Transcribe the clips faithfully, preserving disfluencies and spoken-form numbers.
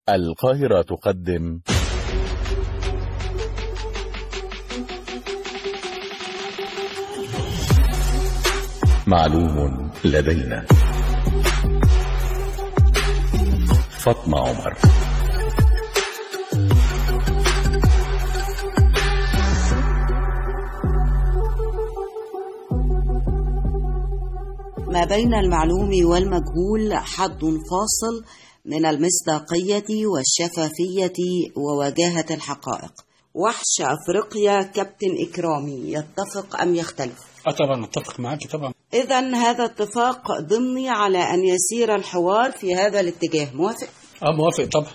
القاهرة تقدم معلوم لدينا. فاطمة عمر. ما بين المعلوم والمجهول حد فاصل من المصداقية والشفافية ووجاهة الحقائق. وحش أفريقيا كابتن إكرامي، يتفق أم يختلف؟ اه طبعا اتفق معاك طبعا. إذن هذا اتفاق ضمني على أن يسير الحوار في هذا الاتجاه، موافق؟ اه موافق طبعا.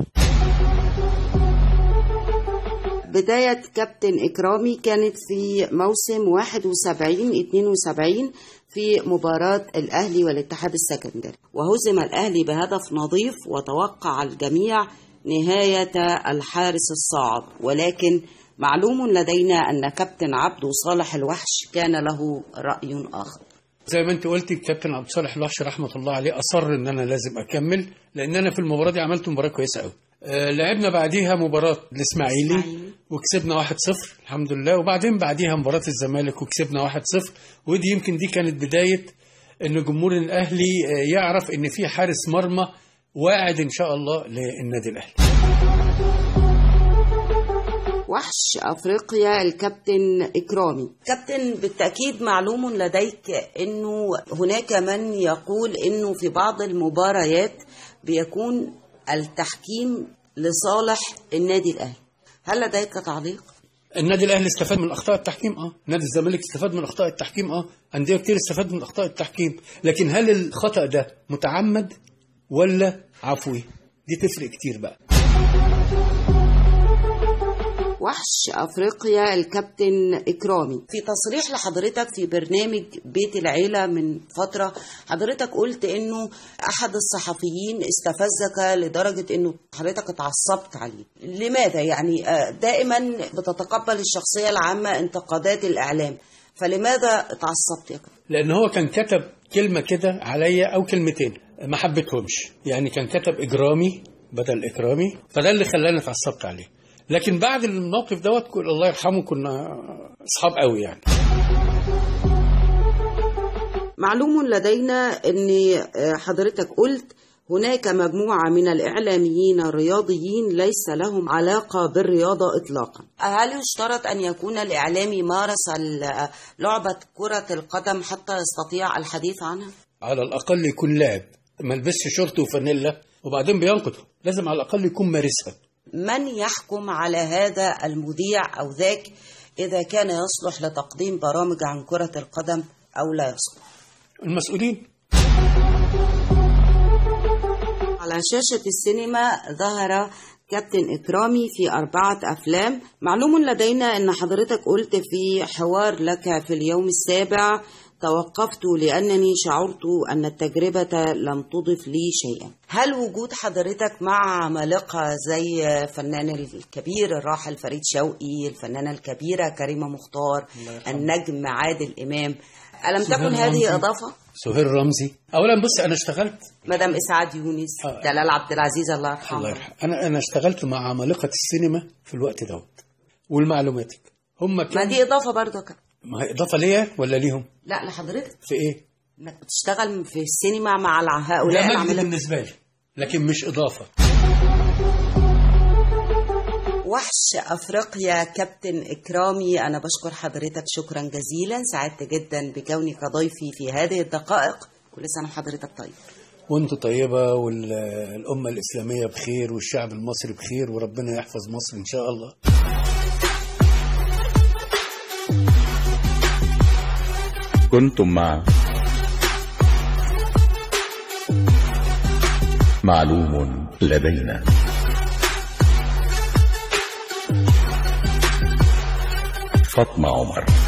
بداية كابتن إكرامي كانت في موسم واحد وسبعين اثنين وسبعين في مباراة الأهلي والاتحاد السكندري، وهزم الأهلي بهدف نظيف، وتوقع الجميع نهاية الحارس الصاعد، ولكن معلوم لدينا أن كابتن عبد صالح الوحش كان له رأي آخر. زي ما انت قلتي كابتن عبد صالح الوحش رحمة الله عليه أصر ان انا لازم اكمل، لان انا في المباراة دي عملت مباراة كويسة قوي. أه لعبنا بعديها مباراة الإسماعيلي وكسبنا واحد صفر الحمد لله، وبعدين بعديها مباراة الزمالك وكسبنا واحد صفر، ودي يمكن دي كانت بداية ان جمهور الأهلي يعرف ان في حارس مرمى واعد ان شاء الله للنادي الأهلي. وحش أفريقيا الكابتن إكرامي. كابتن، بالتأكيد معلوم لديك أنه هناك من يقول أنه في بعض المباريات بيكون التحكيم لصالح النادي الأهلي، هل لديك تعليق؟ النادي الأهلي استفاد من أخطاء التحكيم، اه نادي الزمالك استفاد من أخطاء التحكيم، اه أندية كتير استفاد من أخطاء التحكيم، لكن هل الخطأ ده متعمد ولا عفوي؟ دي تفرق كتير بقى. وحش أفريقيا الكابتن إكرامي، في تصريح لحضرتك في برنامج بيت العيلة من فترة، حضرتك قلت إنه أحد الصحفيين استفزك لدرجة إنه حضرتك اتعصبت عليه. لماذا؟ يعني دائما بتتقبل الشخصية العامة انتقادات الإعلام، فلماذا اتعصبت يا كابتن؟ لأن هو كان كتب كلمة كده عليا أو كلمتين ما حبيتهمش، يعني كان كتب إجرامي بدل إكرامي، فده اللي خلاني اتعصبت عليه. لكن بعد الموقف دوت الله يرحمه كنا اصحاب قوي يعني. معلوم لدينا ان حضرتك قلت هناك مجموعة من الإعلاميين الرياضيين ليس لهم علاقة بالرياضة إطلاقا. هل يشترط أن يكون الإعلامي مارس لعبة كرة القدم حتى يستطيع الحديث عنها؟ على الأقل يكون لاعب، ما لبسش شورت وفانيلا وبعدين بينقضه، لازم على الأقل يكون مارسها. من يحكم على هذا المذيع أو ذاك إذا كان يصلح لتقديم برامج عن كرة القدم أو لا يصلح؟ المسؤولين. على شاشة السينما ظهر كابتن إكرامي في أربعة أفلام. معلوم لدينا أن حضرتك قلت في حوار لك في اليوم السابع: توقفت لأنني شعرت أن التجربة لم تضف لي شيئا. هل وجود حضرتك مع عمالقة زي الفنان الكبير الراحل فريد شوقي، الفنانة الكبيرة كريمة مختار، النجم عادل إمام، ألم تكن هذه إضافة؟ سهير رمزي. أولا بص، أنا اشتغلت مدام إسعاد يونس، آه. دلال عبد العزيز الله يرحمه. الله يرحمه. أنا أنا اشتغلت مع عمالقة السينما في الوقت دوت، والمعلوماتك هم كان... ما دي إضافة برضه كده. ما هي إضافة ليا ولا ليهم؟ لا لحضرتك. في إيه؟ إنك بتشتغل في السينما مع هؤلاء العمالقة بالنسبة لي، لكن مش إضافة. وحش أفريقيا كابتن إكرامي، أنا بشكر حضرتك شكرا جزيلا، سعدت جدا بكونك ضيفي في هذه الدقائق. كل سنة وحضرتك طيب. وانتوا طيبة، والأمة الإسلامية بخير، والشعب المصري بخير، وربنا يحفظ مصر إن شاء الله. كنتم مع معلوم لدينا. فاطمة عمر.